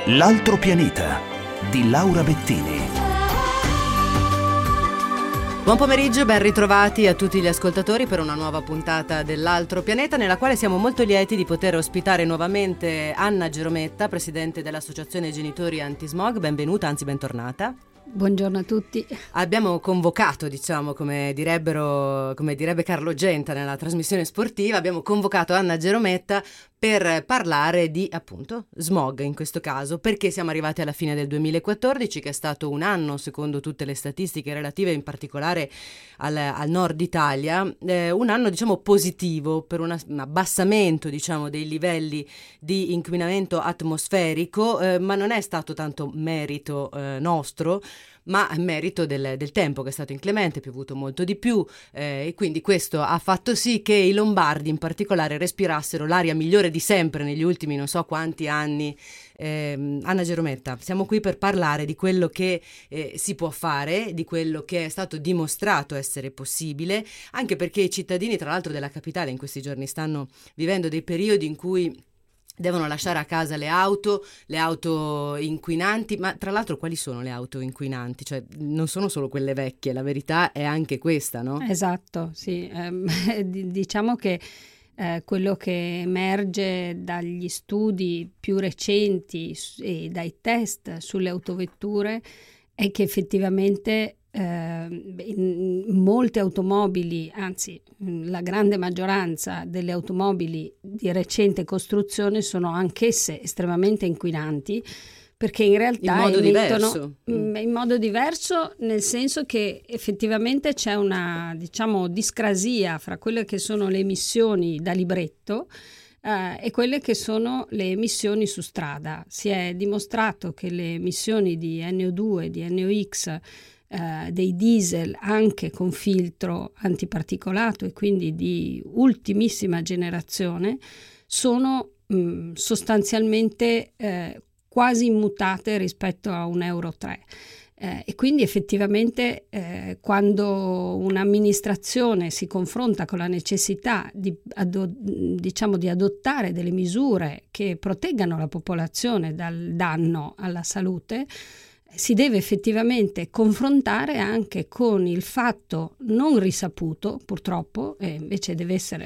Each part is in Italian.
L'altro pianeta di Laura Bettini. Buon pomeriggio, ben ritrovati a tutti gli ascoltatori per una nuova puntata dell'Altro Pianeta, nella quale siamo molto lieti di poter ospitare nuovamente Anna Gerometta, presidente dell'Associazione Genitori Antismog. Benvenuta, anzi bentornata. Buongiorno a tutti. Abbiamo convocato, come direbbe Carlo Genta nella trasmissione sportiva, abbiamo convocato Anna Gerometta per parlare di, appunto, smog in questo caso, perché siamo arrivati alla fine del 2014, che è stato un anno, secondo tutte le statistiche relative in particolare al nord Italia, un anno, positivo per un abbassamento, dei livelli di inquinamento atmosferico, ma non è stato tanto merito nostro, ma a merito del tempo, che è stato inclemente, è piovuto molto di più, e quindi questo ha fatto sì che i lombardi in particolare respirassero l'aria migliore di sempre negli ultimi non so quanti anni. Anna Gerometta, siamo qui per parlare di quello che si può fare, di quello che è stato dimostrato essere possibile, anche perché i cittadini, tra l'altro della capitale, in questi giorni stanno vivendo dei periodi in cui devono lasciare a casa le auto inquinanti, ma tra l'altro quali sono le auto inquinanti? Cioè non sono solo quelle vecchie, la verità è anche questa, no? Esatto, sì. Diciamo che quello che emerge dagli studi più recenti e dai test sulle autovetture è che effettivamente molte automobili, anzi la grande maggioranza delle automobili di recente costruzione sono anch'esse estremamente inquinanti, perché in realtà in modo diverso, nel senso che effettivamente c'è una discrasia fra quelle che sono le emissioni da libretto e quelle che sono le emissioni su strada. Si è dimostrato che le emissioni di NO2, di NOx, dei diesel anche con filtro antiparticolato e quindi di ultimissima generazione sono sostanzialmente quasi immutate rispetto a un Euro 3. E quindi effettivamente quando un'amministrazione si confronta con la necessità di adottare delle misure che proteggano la popolazione dal danno alla salute, si deve effettivamente confrontare anche con il fatto non risaputo, purtroppo, e invece deve essere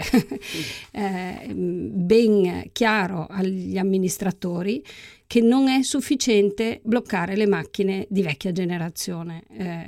ben chiaro agli amministratori, che non è sufficiente bloccare le macchine di vecchia generazione.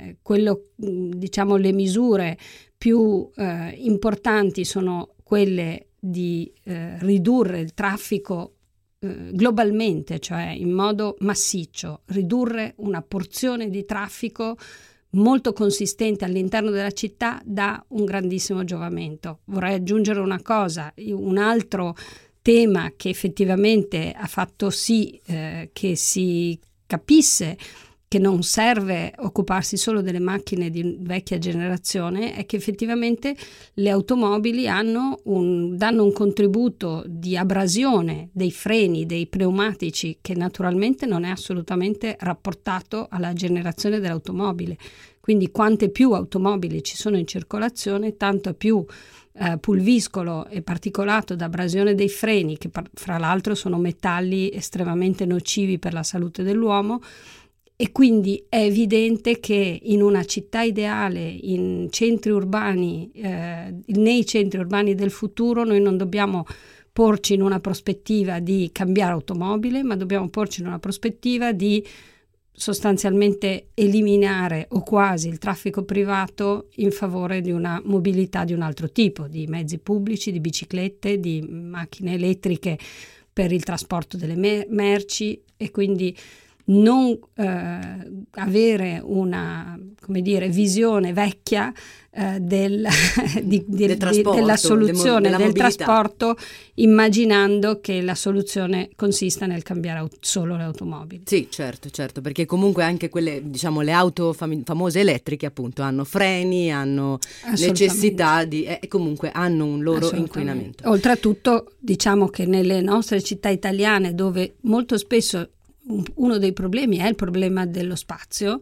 Le misure più importanti sono quelle di ridurre il traffico globalmente, cioè in modo massiccio, ridurre una porzione di traffico molto consistente all'interno della città dà un grandissimo giovamento. Vorrei aggiungere una cosa, un altro tema che effettivamente ha fatto sì che si capisse che non serve occuparsi solo delle macchine di vecchia generazione, è che effettivamente le automobili danno un contributo di abrasione dei freni, dei pneumatici, che naturalmente non è assolutamente rapportato alla generazione dell'automobile. Quindi quante più automobili ci sono in circolazione, tanto più pulviscolo e particolato d'abrasione dei freni, che fra l'altro sono metalli estremamente nocivi per la salute dell'uomo. E quindi è evidente che in una città ideale, in centri urbani, nei centri urbani del futuro, noi non dobbiamo porci in una prospettiva di cambiare automobile, ma dobbiamo porci in una prospettiva di sostanzialmente eliminare o quasi il traffico privato in favore di una mobilità di un altro tipo, di mezzi pubblici, di biciclette, di macchine elettriche per il trasporto delle merci, e quindi non avere una visione vecchia della soluzione del trasporto, immaginando che la soluzione consista nel cambiare solo le automobili. Sì, certo, perché comunque anche quelle, le auto famose elettriche, appunto, hanno freni, hanno necessità e comunque hanno un loro inquinamento. Oltretutto, diciamo che nelle nostre città italiane, dove molto spesso uno dei problemi è il problema dello spazio,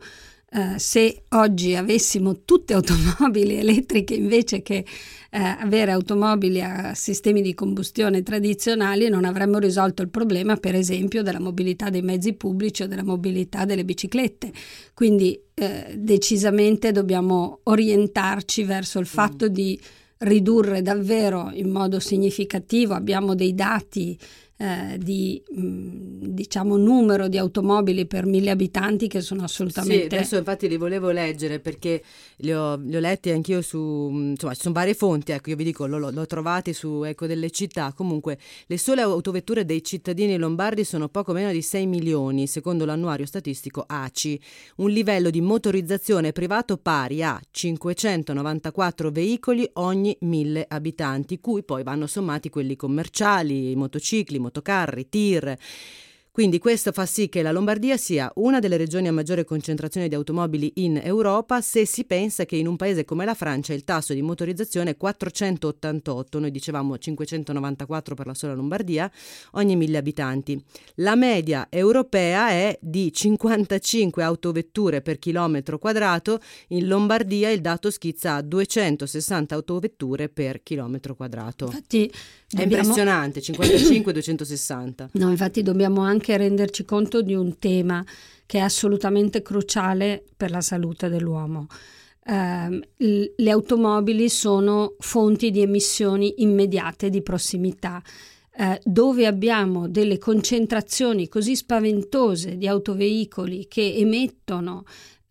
Se oggi avessimo tutte automobili elettriche invece che avere automobili a sistemi di combustione tradizionali, non avremmo risolto il problema, per esempio, della mobilità dei mezzi pubblici o della mobilità delle biciclette. Quindi decisamente dobbiamo orientarci verso il fatto di ridurre davvero in modo significativo. Abbiamo dei dati di diciamo numero di automobili per 1000 abitanti che sono assolutamente... Sì, adesso infatti li volevo leggere perché li ho letti anch'io su, insomma ci sono varie fonti, ecco, io vi dico l'ho trovati su Eco delle Città. Comunque le sole autovetture dei cittadini lombardi sono poco meno di 6 milioni secondo l'annuario statistico ACI, un livello di motorizzazione privato pari a 594 veicoli ogni 1000 abitanti, cui poi vanno sommati quelli commerciali, i motocicli, motocarri, tir. Quindi questo fa sì che la Lombardia sia una delle regioni a maggiore concentrazione di automobili in Europa, se si pensa che in un paese come la Francia il tasso di motorizzazione è 488, noi dicevamo 594 per la sola Lombardia, ogni 1000 abitanti. La media europea è di 55 autovetture per chilometro quadrato, in Lombardia il dato schizza a 260 autovetture per chilometro quadrato. Infatti è impressionante, 55-260. No, infatti dobbiamo anche renderci conto di un tema che è assolutamente cruciale per la salute dell'uomo. Le automobili sono fonti di emissioni immediate di prossimità. Dove abbiamo delle concentrazioni così spaventose di autoveicoli che emettono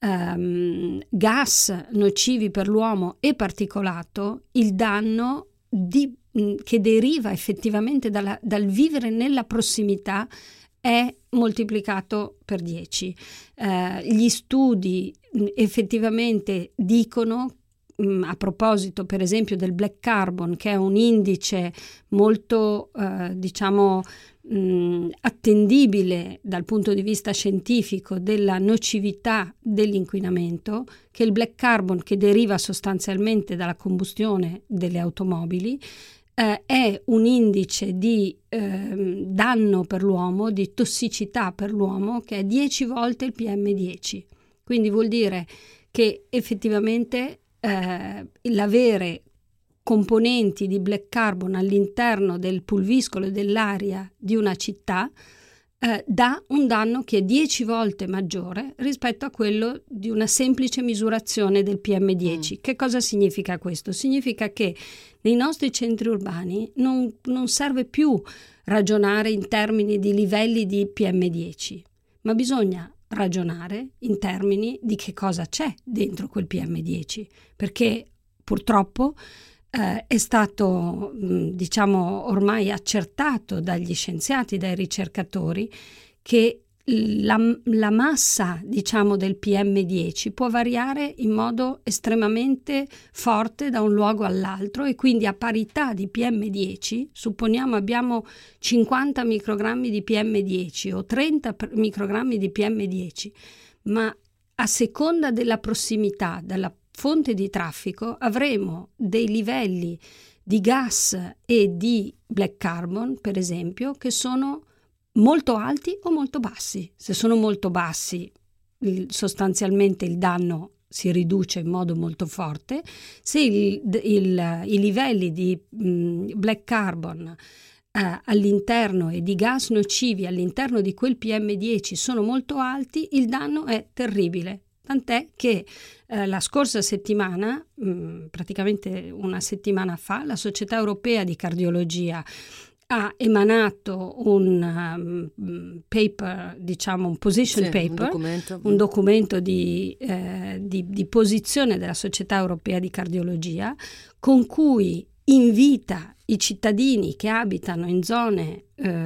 gas nocivi per l'uomo e particolato, il danno che deriva effettivamente dal vivere nella prossimità è moltiplicato per 10. Gli studi effettivamente dicono, a proposito per esempio del black carbon, che è un indice molto attendibile dal punto di vista scientifico della nocività dell'inquinamento, che il black carbon, che deriva sostanzialmente dalla combustione delle automobili, è un indice di danno per l'uomo, di tossicità per l'uomo, che è 10 volte il PM10. Quindi vuol dire che effettivamente l'avere componenti di black carbon all'interno del pulviscolo e dell'aria di una città dà un danno che è 10 volte maggiore rispetto a quello di una semplice misurazione del PM10. Che cosa significa questo? Significa che nei nostri centri urbani non serve più ragionare in termini di livelli di PM10, ma bisogna ragionare in termini di che cosa c'è dentro quel PM10, perché purtroppo è stato ormai accertato dagli scienziati, dai ricercatori, che la massa del PM10 può variare in modo estremamente forte da un luogo all'altro, e quindi a parità di PM10, supponiamo abbiamo 50 microgrammi di PM10 o 30 microgrammi di PM10, ma a seconda della prossimità dalla fonte di traffico avremo dei livelli di gas e di black carbon, per esempio, che sono molto alti o molto bassi. Se sono molto bassi, sostanzialmente il danno si riduce in modo molto forte. Se i livelli di black carbon all'interno e di gas nocivi all'interno di quel PM10 sono molto alti, il danno è terribile. Tant'è che la scorsa settimana, praticamente una settimana fa, la Società Europea di Cardiologia ha emanato un paper, un position paper, un documento di posizione della Società Europea di Cardiologia, con cui invita i cittadini che abitano in zone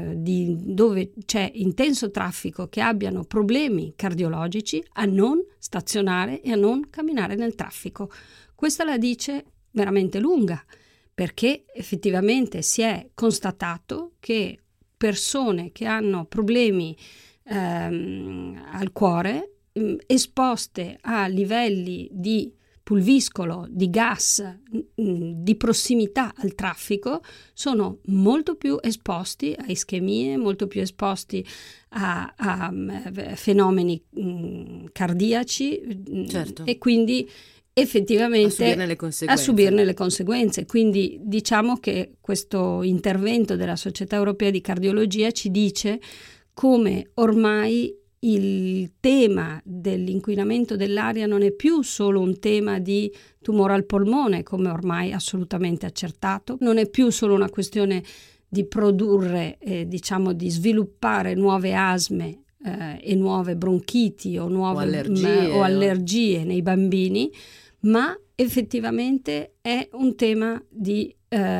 dove c'è intenso traffico, che abbiano problemi cardiologici, a non stazionare e a non camminare nel traffico. Questa la dice veramente lunga, perché effettivamente si è constatato che persone che hanno problemi al cuore, esposte a livelli di pulviscolo, di gas, di prossimità al traffico, sono molto più esposti a ischemie, molto più esposti a fenomeni cardiaci, certo, e quindi effettivamente a subirne le conseguenze. le conseguenze. Quindi diciamo che questo intervento della Società Europea di Cardiologia ci dice come ormai il tema dell'inquinamento dell'aria non è più solo un tema di tumore al polmone, come ormai assolutamente accertato, non è più solo una questione di produrre, di sviluppare nuove asme e nuove bronchiti o allergie nei bambini, ma effettivamente è un tema di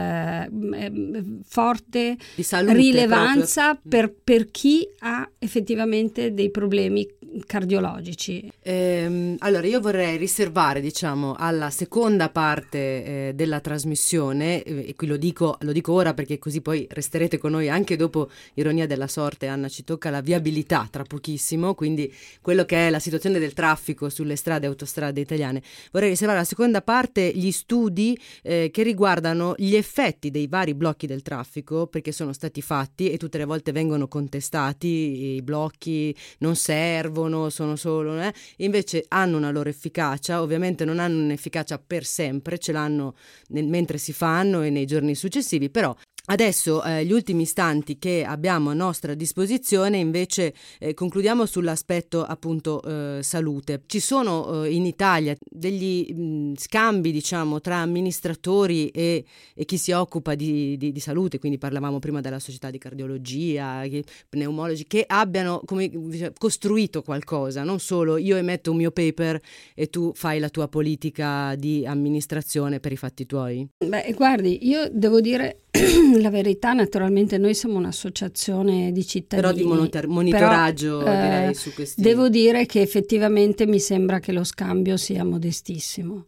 forte di salute, rilevanza per chi ha effettivamente dei problemi cardiologici. Allora io vorrei riservare, diciamo, alla seconda parte della trasmissione, e qui lo dico ora perché così poi resterete con noi anche dopo Ironia della sorte. Anna, ci tocca la viabilità tra pochissimo, quindi quello che è la situazione del traffico sulle strade e autostrade italiane. Vorrei riservare alla seconda parte gli studi che riguardano gli effetti dei vari blocchi del traffico, perché sono stati fatti e tutte le volte vengono contestati, i blocchi non servono, sono solo invece hanno una loro efficacia. Ovviamente non hanno un'efficacia per sempre, ce l'hanno mentre si fanno e nei giorni successivi, però adesso gli ultimi istanti che abbiamo a nostra disposizione invece concludiamo sull'aspetto appunto salute. Ci sono in Italia degli scambi, diciamo, tra amministratori e chi si occupa di salute, quindi parlavamo prima della società di cardiologia, pneumologi, che abbiano costruito qualcosa, non solo io emetto un mio paper e tu fai la tua politica di amministrazione per i fatti tuoi. Beh, guardi, io devo dire la verità, naturalmente noi siamo un'associazione di cittadini. Però di monitoraggio, direi, su questi. Devo dire che effettivamente mi sembra che lo scambio sia modestissimo.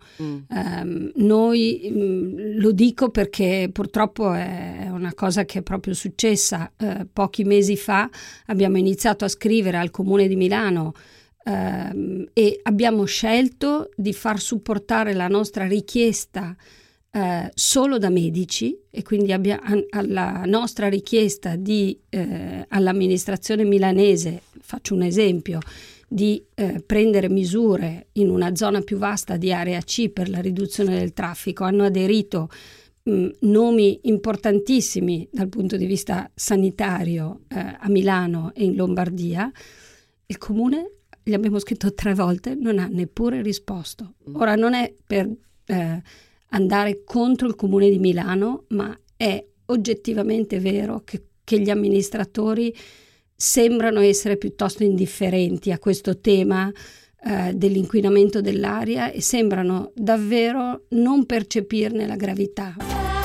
Noi, lo dico perché purtroppo è una cosa che è proprio successa. Pochi mesi fa abbiamo iniziato a scrivere al Comune di Milano e abbiamo scelto di far supportare la nostra richiesta solo da medici, e quindi alla nostra richiesta all'amministrazione milanese, faccio un esempio, di prendere misure in una zona più vasta di area C per la riduzione del traffico, hanno aderito nomi importantissimi dal punto di vista sanitario a Milano e in Lombardia. Il comune, gli abbiamo scritto 3 volte, non ha neppure risposto. Ora non è per andare contro il Comune di Milano, ma è oggettivamente vero che gli amministratori sembrano essere piuttosto indifferenti a questo tema dell'inquinamento dell'aria e sembrano davvero non percepirne la gravità.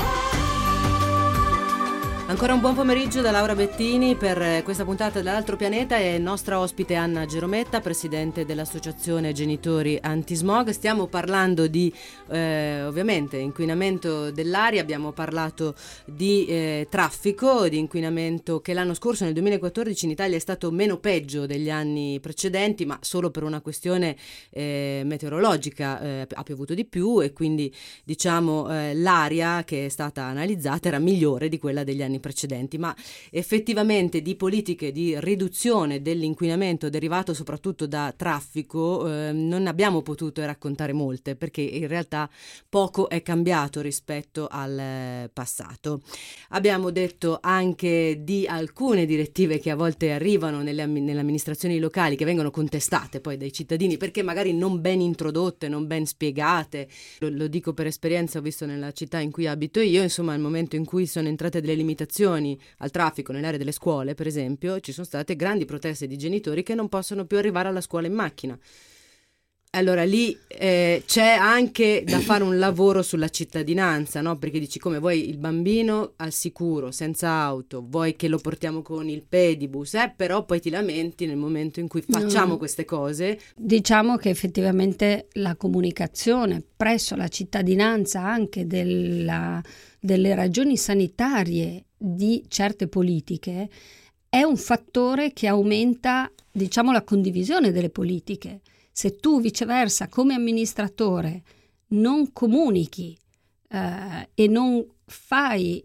Ancora un buon pomeriggio da Laura Bettini per questa puntata dell'Altro Pianeta e nostra ospite Anna Gerometta, presidente dell'associazione Genitori Antismog. Stiamo parlando di ovviamente inquinamento dell'aria, abbiamo parlato di traffico, di inquinamento che l'anno scorso, nel 2014, in Italia è stato meno peggio degli anni precedenti, ma solo per una questione meteorologica. Ha piovuto di più e quindi diciamo l'aria che è stata analizzata era migliore di quella degli anni precedenti, ma effettivamente di politiche di riduzione dell'inquinamento derivato soprattutto da traffico non abbiamo potuto raccontare molte, perché in realtà poco è cambiato rispetto al passato. Abbiamo detto anche di alcune direttive che a volte arrivano nelle amministrazioni locali, che vengono contestate poi dai cittadini perché magari non ben introdotte, non ben spiegate. Lo dico per esperienza, ho visto nella città in cui abito io, insomma, al momento in cui sono entrate delle limitazioni al traffico nell'area delle scuole, per esempio, ci sono state grandi proteste di genitori che non possono più arrivare alla scuola in macchina. Allora lì c'è anche da fare un lavoro sulla cittadinanza, no? Perché dici, come vuoi il bambino al sicuro, senza auto, vuoi che lo portiamo con il pedibus, però poi ti lamenti nel momento in cui facciamo queste cose. Diciamo che effettivamente la comunicazione presso la cittadinanza anche delle ragioni sanitarie di certe politiche è un fattore che aumenta, diciamo, la condivisione delle politiche. Se tu viceversa come amministratore non comunichi e non fai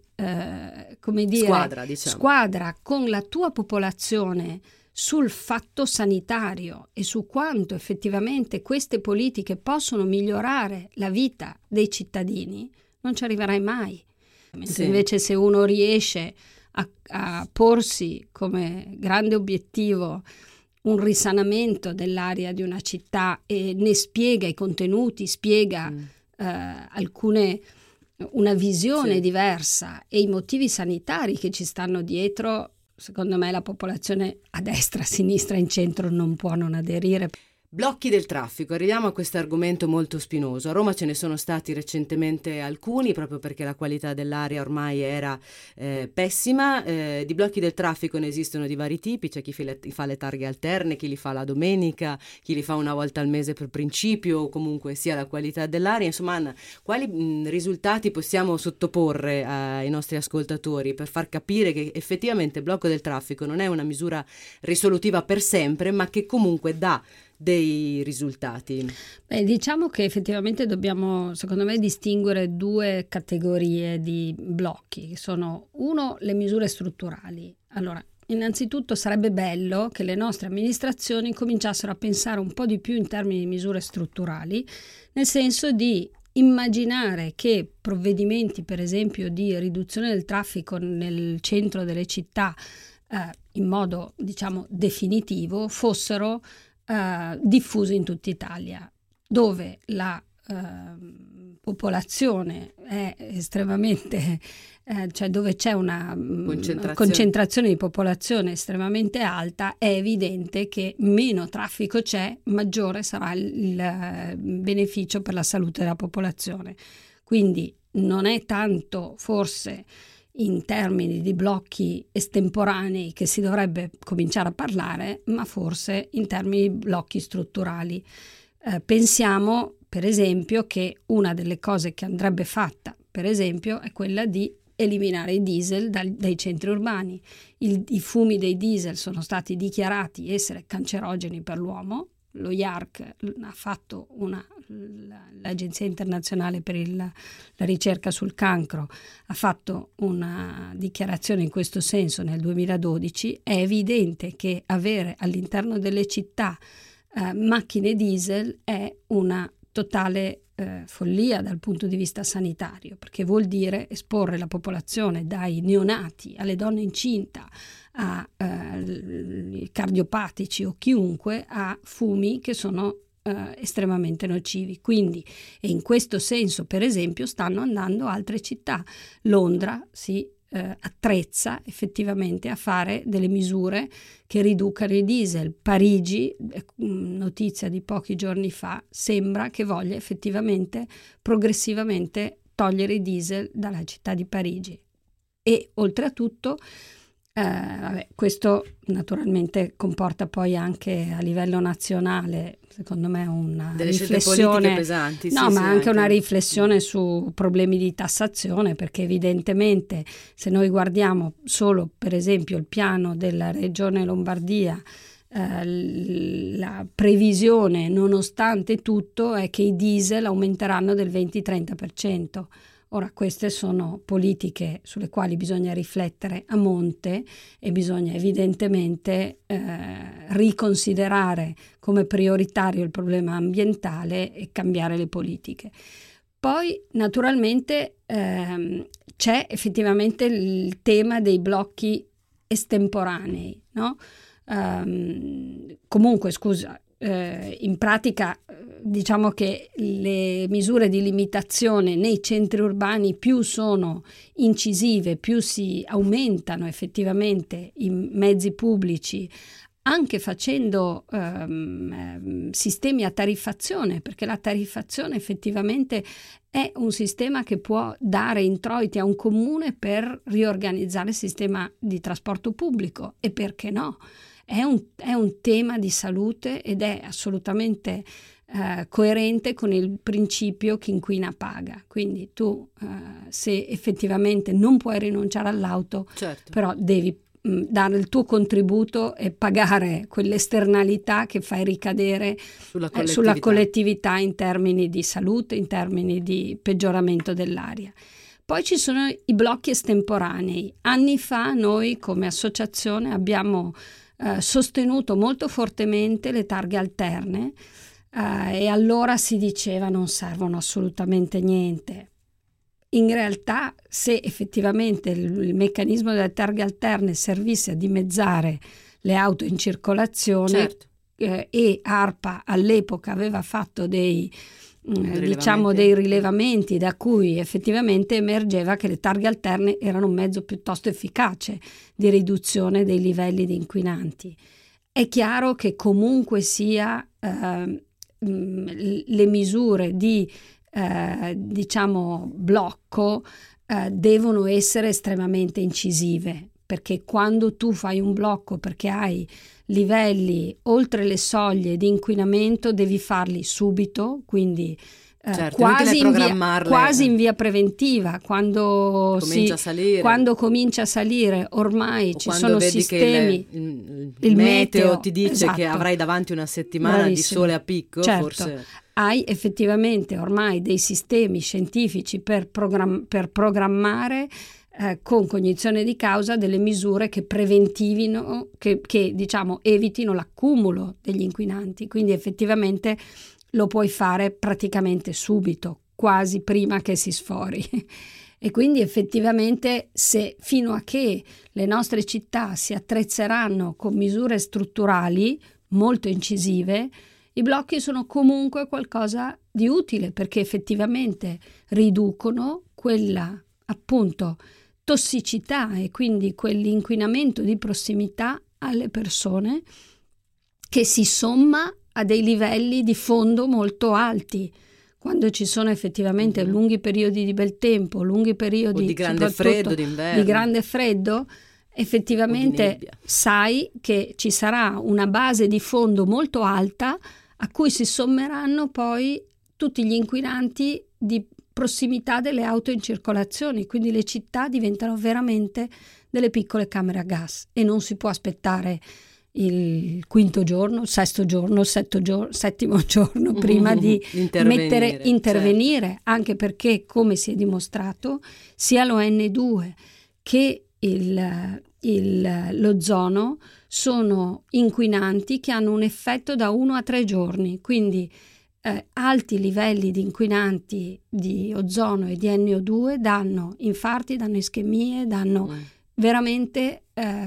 squadra con la tua popolazione sul fatto sanitario e su quanto effettivamente queste politiche possono migliorare la vita dei cittadini, non ci arriverai mai. Sì. Invece se uno riesce a porsi come grande obiettivo un risanamento dell'area di una città e ne spiega i contenuti, spiega una visione diversa e i motivi sanitari che ci stanno dietro, secondo me la popolazione a destra, a sinistra, in centro non può non aderire. Blocchi del traffico, arriviamo a questo argomento molto spinoso. A Roma ce ne sono stati recentemente alcuni, proprio perché la qualità dell'aria ormai era pessima. Di blocchi del traffico ne esistono di vari tipi, c'è chi fa le targhe alterne, chi li fa la domenica, chi li fa una volta al mese per principio, o comunque sia la qualità dell'aria. Insomma, Anna, quali risultati possiamo sottoporre ai nostri ascoltatori per far capire che effettivamente il blocco del traffico non è una misura risolutiva per sempre, ma che comunque dà dei risultati? Diciamo che effettivamente dobbiamo, secondo me, distinguere due categorie di blocchi, che sono le misure strutturali. Allora, innanzitutto sarebbe bello che le nostre amministrazioni cominciassero a pensare un po' di più in termini di misure strutturali, nel senso di immaginare che provvedimenti, per esempio, di riduzione del traffico nel centro delle città in modo, diciamo, definitivo fossero diffusi in tutta Italia, dove la popolazione è estremamente cioè dove c'è una concentrazione di popolazione estremamente alta, è evidente che meno traffico c'è, maggiore sarà il beneficio per la salute della popolazione. Quindi non è tanto forse in termini di blocchi estemporanei che si dovrebbe cominciare a parlare, ma forse in termini di blocchi strutturali. Pensiamo, per esempio, che una delle cose che andrebbe fatta, per esempio, è quella di eliminare i diesel dai centri urbani. I fumi dei diesel sono stati dichiarati essere cancerogeni per l'uomo. Lo IARC ha fatto l'Agenzia internazionale per la ricerca sul cancro ha fatto una dichiarazione in questo senso nel 2012. È evidente che avere all'interno delle città macchine diesel è una totale follia dal punto di vista sanitario, perché vuol dire esporre la popolazione, dai neonati alle donne incinta a cardiopatici o chiunque, a fumi che sono estremamente nocivi. Quindi, e in questo senso, per esempio, stanno andando altre città. Londra si attrezza effettivamente a fare delle misure che riducano i diesel. Parigi, notizia di pochi giorni fa, sembra che voglia effettivamente progressivamente togliere i diesel dalla città di Parigi. E oltretutto questo naturalmente comporta poi anche a livello nazionale, secondo me, una delle riflessione pesanti, ma anche una riflessione su problemi di tassazione, perché evidentemente se noi guardiamo solo per esempio il piano della regione Lombardia, la previsione nonostante tutto è che i diesel aumenteranno del 20-30%. Ora, queste sono politiche sulle quali bisogna riflettere a monte e bisogna evidentemente riconsiderare come prioritario il problema ambientale e cambiare le politiche. Poi, naturalmente, c'è effettivamente il tema dei blocchi estemporanei, no? Comunque, scusa, in pratica diciamo che le misure di limitazione nei centri urbani più sono incisive, più si aumentano effettivamente i mezzi pubblici, anche facendo sistemi a tariffazione, perché la tariffazione effettivamente è un sistema che può dare introiti a un comune per riorganizzare il sistema di trasporto pubblico, e perché no? È un tema di salute ed è assolutamente coerente con il principio chi inquina paga. Quindi tu se effettivamente non puoi rinunciare all'auto, certo, però devi dare il tuo contributo e pagare quell'esternalità che fai ricadere sulla collettività in termini di salute, in termini di peggioramento dell'aria. Poi ci sono i blocchi estemporanei. Anni fa noi come associazione abbiamo sostenuto molto fortemente le targhe alterne e allora si diceva non servono assolutamente niente. In realtà, se effettivamente il meccanismo delle targhe alterne servisse a dimezzare le auto in circolazione, certo. E ARPA all'epoca aveva fatto dei rilevamenti da cui effettivamente emergeva che le targhe alterne erano un mezzo piuttosto efficace di riduzione dei livelli di inquinanti. È chiaro che comunque sia le misure di blocco devono essere estremamente incisive, perché quando tu fai un blocco perché hai livelli oltre le soglie di inquinamento devi farli subito, quindi certo, quasi in via preventiva, quando comincia a salire ormai ci sono sistemi che il meteo ti dice esatto, che avrai davanti una settimana di sole a picco, certo. Forse hai effettivamente ormai dei sistemi scientifici per programmare con cognizione di causa delle misure che preventivino, che evitino l'accumulo degli inquinanti, quindi effettivamente lo puoi fare praticamente subito, quasi prima che si sfori. E quindi effettivamente se fino a che le nostre città si attrezzeranno con misure strutturali molto incisive, i blocchi sono comunque qualcosa di utile, perché effettivamente riducono quella appunto tossicità e quindi quell'inquinamento di prossimità alle persone che si somma a dei livelli di fondo molto alti. Quando ci sono effettivamente lunghi periodi di bel tempo, lunghi periodi o di grande freddo d'inverno, di grande freddo, effettivamente sai che ci sarà una base di fondo molto alta a cui si sommeranno poi tutti gli inquinanti di prossimità delle auto in circolazione, quindi le città diventano veramente delle piccole camere a gas e non si può aspettare il quinto giorno, il sesto giorno, il settimo giorno prima di intervenire, certo. Anche perché, come si è dimostrato, sia l'ON2 che l'ozono sono inquinanti che hanno un effetto da 1 a 3 giorni, quindi alti livelli di inquinanti di ozono e di NO2 danno infarti, danno ischemie, danno veramente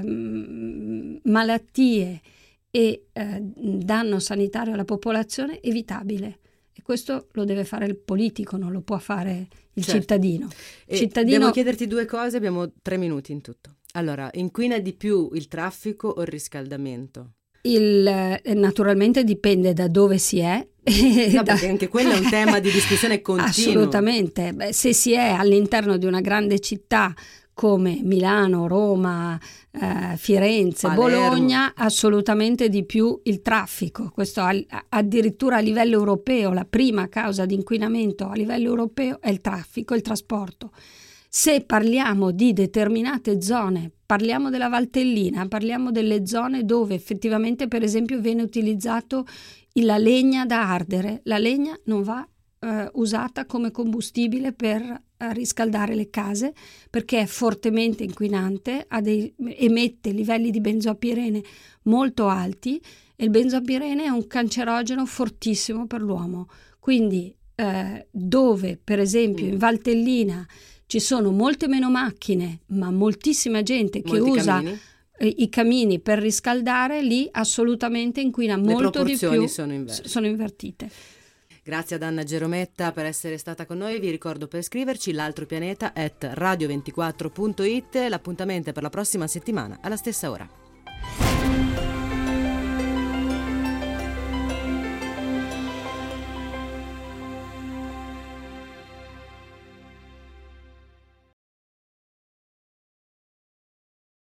malattie e danno sanitario alla popolazione evitabile. E questo lo deve fare il politico, non lo può fare il cittadino. Devo chiederti 2 cose, abbiamo 3 minuti in tutto. Allora, inquina di più il traffico o il riscaldamento? Naturalmente dipende da dove si è. No, perché anche quello è un tema di discussione continuo. Assolutamente. Se si è all'interno di una grande città come Milano, Roma, Firenze, Palermo, Bologna, assolutamente di più il traffico. Questo addirittura a livello europeo, la prima causa di inquinamento a livello europeo è il traffico, il trasporto. Se parliamo di determinate zone, parliamo della Valtellina, parliamo delle zone dove effettivamente, per esempio, viene utilizzato la legna da ardere. La legna non va usata come combustibile per riscaldare le case perché è fortemente inquinante, emette livelli di benzoapirene molto alti e il benzoapirene è un cancerogeno fortissimo per l'uomo. Quindi dove, per esempio, in Valtellina ci sono molte meno macchine, ma moltissima gente che usa i camini per riscaldare, lì assolutamente inquina molto di più. Le proporzioni sono invertite. Grazie ad Anna Gerometta per essere stata con noi. Vi ricordo per scriverci l'altropianeta @radio24.it. L'appuntamento è per la prossima settimana alla stessa ora.